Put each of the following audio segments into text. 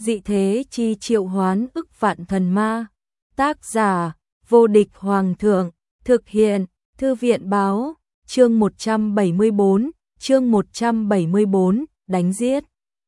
dị thế chi triệu hoán ức vạn thần ma. Tác giả, vô địch hoàng thượng, thực hiện, thư viện báo, chương 174, đánh giết.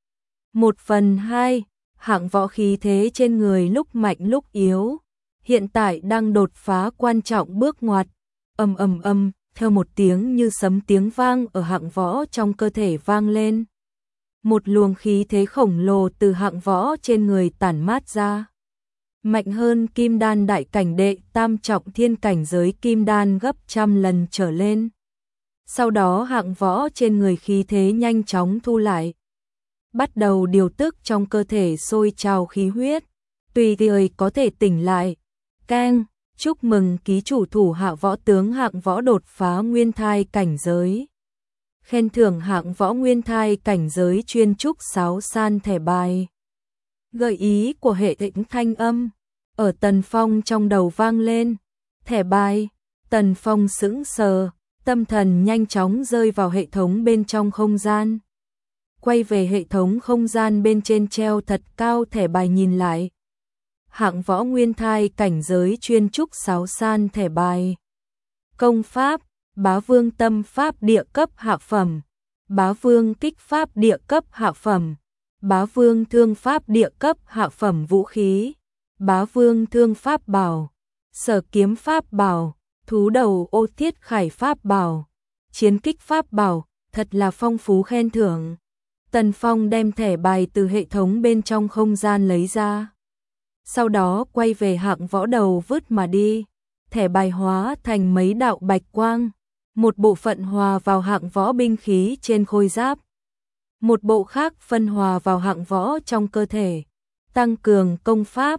1/2, hạng võ khí thế trên người lúc mạnh lúc yếu, hiện tại đang đột phá quan trọng bước ngoặt. Theo một tiếng như sấm tiếng vang ở hạng võ trong cơ thể vang lên. Một luồng khí thế khổng lồ từ hạng võ trên người tản mát ra. Mạnh hơn kim đan đại cảnh đệ tam trọng thiên cảnh giới kim đan gấp trăm lần trở lên. Sau đó hạng võ trên người khí thế nhanh chóng thu lại. Bắt đầu điều tức trong cơ thể sôi trào khí huyết. Tùy thời có thể tỉnh lại. Keng, chúc mừng ký chủ thủ hạ võ tướng hạng võ đột phá nguyên thai cảnh giới. Khen thưởng hạng võ nguyên thai cảnh giới chuyên trúc sáo san thẻ bài. Gợi ý của hệ thống thanh âm ở Tần Phong trong đầu vang lên. Thẻ bài. Tần Phong sững sờ, tâm thần nhanh chóng rơi vào hệ thống bên trong không gian. Quay về hệ thống không gian bên trên treo thật cao thẻ bài nhìn lại. Hạng võ nguyên thai cảnh giới chuyên trúc sáo san thẻ bài. Công pháp, Bá Vương tâm pháp địa cấp hạ phẩm, Bá Vương kích pháp địa cấp hạ phẩm, Bá Vương thương pháp địa cấp hạ phẩm vũ khí, Bá Vương thương pháp bảo, Sở kiếm pháp bảo, Thú đầu ô thiết khải pháp bảo, Chiến kích pháp bảo, thật là phong phú khen thưởng. Tần Phong đem thẻ bài từ hệ thống bên trong không gian lấy ra. Sau đó quay về hạng võ đầu vứt mà đi. Thẻ bài hóa thành mấy đạo bạch quang. Một bộ phận hòa vào hạng võ binh khí trên khôi giáp. Một bộ khác phân hòa vào hạng võ trong cơ thể. Tăng cường công pháp,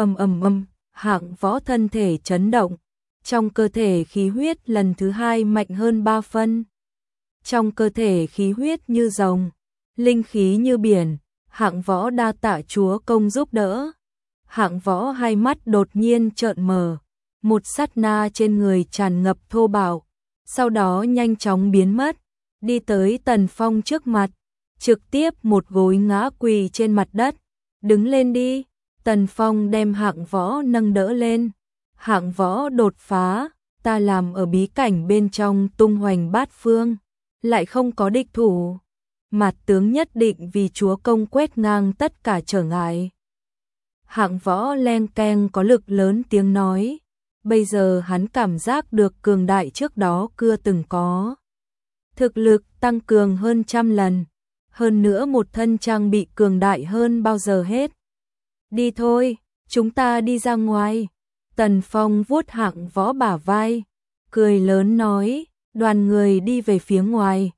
hạng võ thân thể chấn động. Trong cơ thể khí huyết lần thứ 2 mạnh hơn 3 phân. Trong cơ thể khí huyết như rồng, linh khí như biển, hạng võ đa tạ chúa công giúp đỡ. Hạng võ hai mắt đột nhiên trợn mở, một sát na trên người tràn ngập thô bạo, sau đó nhanh chóng biến mất, đi tới Tần Phong trước mặt, trực tiếp một gối ngã quỳ trên mặt đất. Đứng lên đi. Tần Phong đem hạng võ nâng đỡ lên. Hạng võ đột phá, ta làm ở bí cảnh bên trong tung hoành bát phương, lại không có địch thủ. Mặt tướng nhất định vì chúa công quét ngang tất cả trở ngại. Hạng võ len keng có lực lớn tiếng nói. Bây giờ hắn cảm giác được cường đại trước đó chưa từng có. Thực lực tăng cường hơn 100 lần. Hơn nữa một thân trang bị cường đại hơn bao giờ hết. Đi thôi, chúng ta đi ra ngoài. Tần Phong vuốt hạng võ bả vai, cười lớn nói. Đoàn người đi về phía ngoài.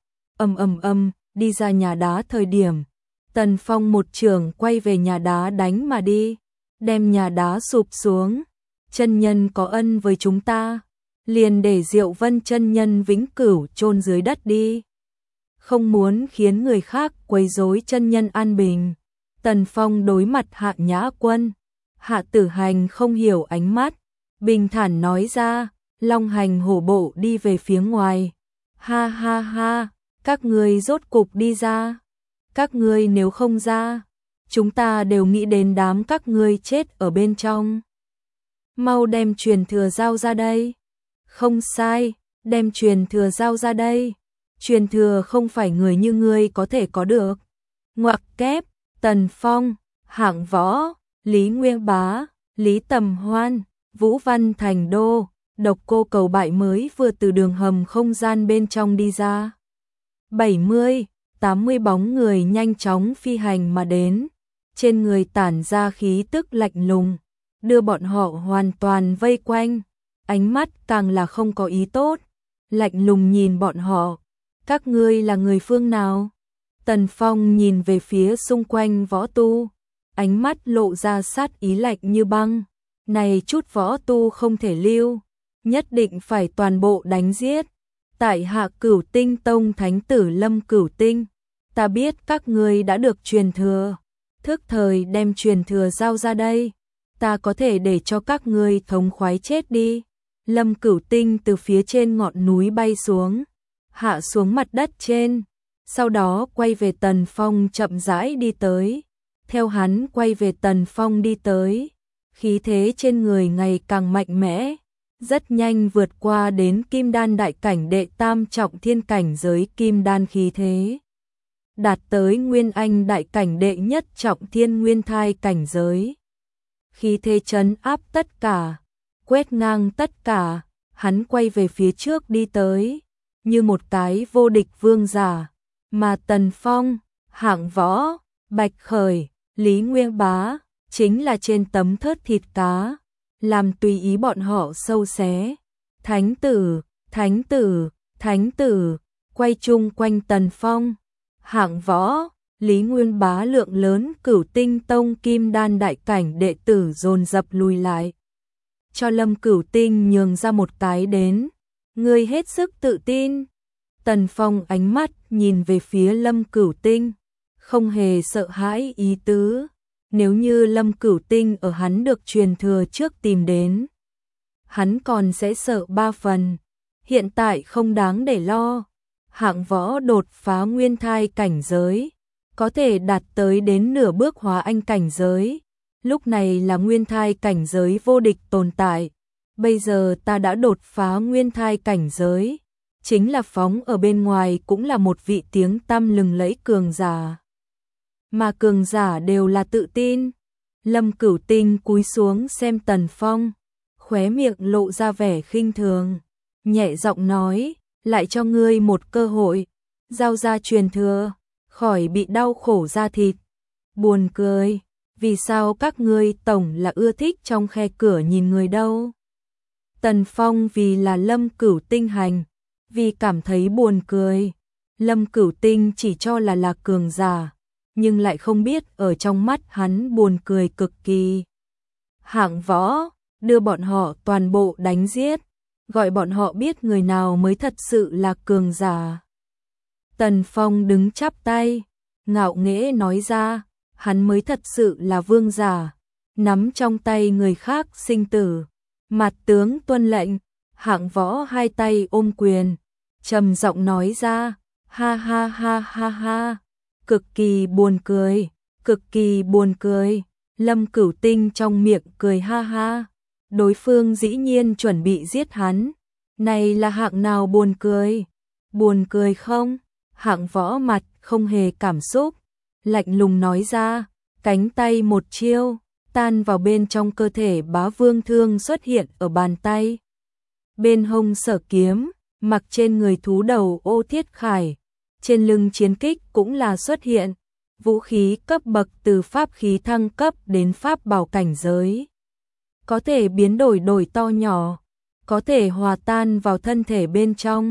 Đi ra nhà đá thời điểm. Tần Phong một chưởng quay về nhà đá đánh mà đi. Đem nhà đá sụp xuống. Chân nhân có ân với chúng ta, liền để Diệu Vân chân nhân vĩnh cửu chôn dưới đất đi. Không muốn khiến người khác quấy rối chân nhân an bình. Tần Phong đối mặt Hạ Nhã Quân. Hạ Tử Hành không hiểu ánh mắt, bình thản nói ra, long hành hổ bộ đi về phía ngoài. Ha ha ha, các ngươi rốt cục đi ra. Các ngươi nếu không ra, chúng ta đều nghĩ đến đám các ngươi chết ở bên trong. Mau đem truyền thừa giao ra đây. Không sai, đem truyền thừa giao ra đây. Truyền thừa không phải người như ngươi có thể có được. Ngoặc kép, Tần Phong, Hạng Võ, Lý Nguyên Bá, Lý Tầm Hoan, Vũ Văn Thành Đô, Độc Cô Cầu Bại mới vừa từ đường hầm không gian bên trong đi ra. 70, 80 bóng người nhanh chóng phi hành mà đến. Trên người tản ra khí tức lạnh lùng, đưa bọn họ hoàn toàn vây quanh, ánh mắt càng là không có ý tốt, lạnh lùng nhìn bọn họ. Các ngươi là người phương nào? Tần Phong nhìn về phía xung quanh võ tu, ánh mắt lộ ra sát ý lạnh như băng. Này chút võ tu không thể lưu, nhất định phải toàn bộ đánh giết. Tại Hạ Cửu Tinh Tông Thánh tử Lâm Cửu Tinh, ta biết các ngươi đã được truyền thừa, thức thời đem truyền thừa giao ra đây. Ta có thể để cho các ngươi thống khoái chết đi. Lâm Cửu Tinh từ phía trên ngọn núi bay xuống, hạ xuống mặt đất trên, sau đó quay về Tần Phong chậm rãi đi tới. Theo hắn quay về Tần Phong đi tới, khí thế trên người ngày càng mạnh mẽ, rất nhanh vượt qua đến kim đan đại cảnh đệ tam trọng thiên cảnh giới kim đan khí thế. Đạt tới nguyên anh đại cảnh đệ nhất trọng thiên nguyên thai cảnh giới. Khí thế trấn áp tất cả, quét ngang tất cả, hắn quay về phía trước đi tới, như một cái vô địch vương giả, mà Tần Phong, Hạng Võ, Bạch Khởi, Lý Nguyên Bá, chính là trên tấm thớt thịt cá, làm tùy ý bọn họ sâu xé. Thánh tử, thánh tử, thánh tử, quay chung quanh Tần Phong, Hạng Võ, Lý Nguyên Bá lượng lớn Cửu Tinh Tông kim đan đại cảnh đệ tử dồn dập lùi lại. Cho Lâm Cửu Tinh nhường ra một cái đến, ngươi hết sức tự tin. Tần Phong ánh mắt nhìn về phía Lâm Cửu Tinh, không hề sợ hãi ý tứ. Nếu như Lâm Cửu Tinh ở hắn được truyền thừa trước tìm đến, hắn còn sẽ sợ 3 phần. Hiện tại không đáng để lo. Hạng Võ đột phá nguyên thai cảnh giới, có thể đạt tới đến nửa bước hóa anh cảnh giới. Lúc này là nguyên thai cảnh giới vô địch tồn tại. Bây giờ ta đã đột phá nguyên thai cảnh giới, chính là phóng ở bên ngoài cũng là một vị tiếng tăm lừng lẫy cường giả. Mà cường giả đều là tự tin. Lâm Cửu Tinh cúi xuống xem Tần Phong, khóe miệng lộ ra vẻ khinh thường, nhẹ giọng nói, lại cho ngươi một cơ hội, giao ra truyền thừa, khỏi bị đau khổ da thịt. Buồn cười, vì sao các ngươi tổng là ưa thích trong khe cửa nhìn người đâu? Tần Phong vì là Lâm Cửu Tinh hành, vì cảm thấy buồn cười. Lâm Cửu Tinh chỉ cho là cường giả, nhưng lại không biết ở trong mắt hắn buồn cười cực kỳ. Hạng Võ, đưa bọn họ toàn bộ đánh giết, gọi bọn họ biết người nào mới thật sự là cường giả. Tần Phong đứng chắp tay, ngạo nghễ nói ra, hắn mới thật sự là vương giả, nắm trong tay người khác sinh tử. Mặt tướng tuân lệnh. Hạng Võ hai tay ôm quyền, trầm giọng nói ra, ha ha ha ha ha, cực kỳ buồn cười, cực kỳ buồn cười. Lâm Cửu Tinh trong miệng cười ha ha, đối phương dĩ nhiên chuẩn bị giết hắn, này là hạng nào buồn cười không? Hạng Võ mặt không hề cảm xúc, lạnh lùng nói ra, cánh tay một chiêu, tan vào bên trong cơ thể Bá Vương thương xuất hiện ở bàn tay. Bên hông Sở kiếm, mặc trên người thú đầu ô thiết khải, trên lưng chiến kích cũng là xuất hiện, vũ khí cấp bậc từ pháp khí thăng cấp đến pháp bảo cảnh giới. Có thể biến đổi to nhỏ, có thể hòa tan vào thân thể bên trong.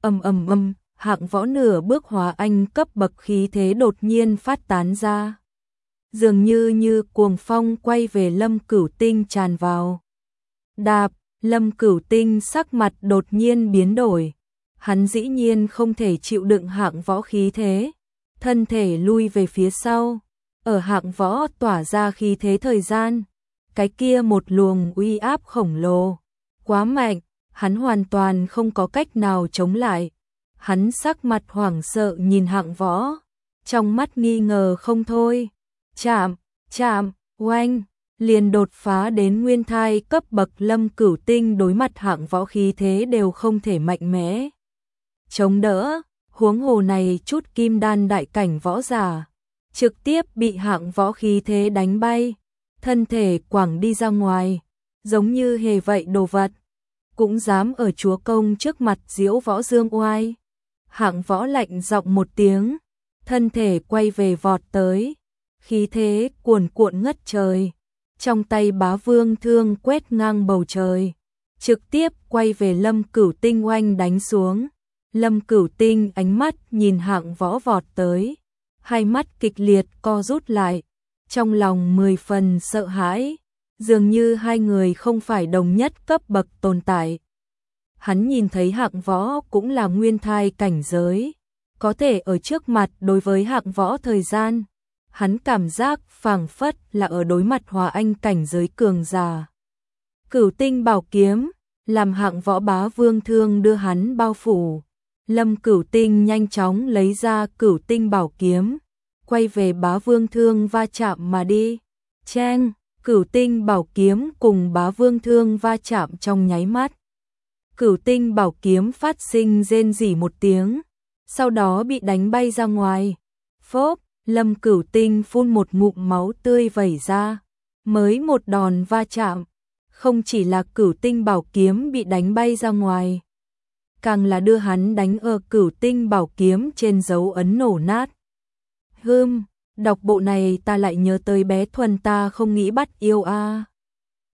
Hạng Võ nửa bước hóa anh cấp bậc khí thế đột nhiên phát tán ra. Dường như cuồng phong quay về Lâm Cửu Tinh tràn vào. Đạp, Lâm Cửu Tinh sắc mặt đột nhiên biến đổi. Hắn dĩ nhiên không thể chịu đựng Hạng Võ khí thế, thân thể lui về phía sau. Ở Hạng Võ tỏa ra khí thế thời gian, cái kia một luồng uy áp khổng lồ, quá mạnh, hắn hoàn toàn không có cách nào chống lại. Hắn sắc mặt hoảng sợ nhìn Hạng Võ, trong mắt nghi ngờ không thôi. Chạm, oanh, liền đột phá đến nguyên thai cấp bậc. Lâm Cửu Tinh đối mặt Hạng Võ khí thế đều không thể mạnh mẽ chống đỡ, huống hồ này chút kim đan đại cảnh võ giả, trực tiếp bị Hạng Võ khí thế đánh bay, thân thể quẳng đi ra ngoài, giống như hề vậy đồ vật, cũng dám ở chúa công trước mặt diễu võ dương oai. Hạng Võ lạnh giọng một tiếng, thân thể quay về vọt tới, khí thế cuồn cuộn ngất trời, trong tay Bá Vương thương quét ngang bầu trời, trực tiếp quay về Lâm Cửu Tinh oanh đánh xuống. Lâm Cửu Tinh ánh mắt nhìn Hạng Võ vọt tới, hai mắt kịch liệt co rút lại, trong lòng 10 phần sợ hãi, dường như hai người không phải đồng nhất cấp bậc tồn tại. Hắn nhìn thấy Hạng Võ cũng là nguyên thai cảnh giới, có thể ở trước mặt đối với Hạng Võ thời gian, hắn cảm giác phảng phất là ở đối mặt hòa anh cảnh giới cường giả. Cửu Tinh bảo kiếm, làm Hạng Võ Bá Vương thương đưa hắn bao phủ. Lâm Cửu Tinh nhanh chóng lấy ra Cửu Tinh bảo kiếm, quay về Bá Vương Thương va chạm mà đi. Cheng, Cửu Tinh Bảo Kiếm cùng Bá Vương Thương va chạm trong nháy mắt. Cửu Tinh Bảo Kiếm phát sinh rên rỉ một tiếng, sau đó bị đánh bay ra ngoài. Phốp, Lâm Cửu Tinh phun một ngụm máu tươi vẩy ra. Mới một đòn va chạm, không chỉ là Cửu Tinh Bảo Kiếm bị đánh bay ra ngoài, càng là đưa hắn đánh ở Cửu Tinh Bảo Kiếm trên dấu ấn nổ nát. Đọc bộ này ta lại nhớ tới bé Thuần ta không nghĩ bắt yêu a.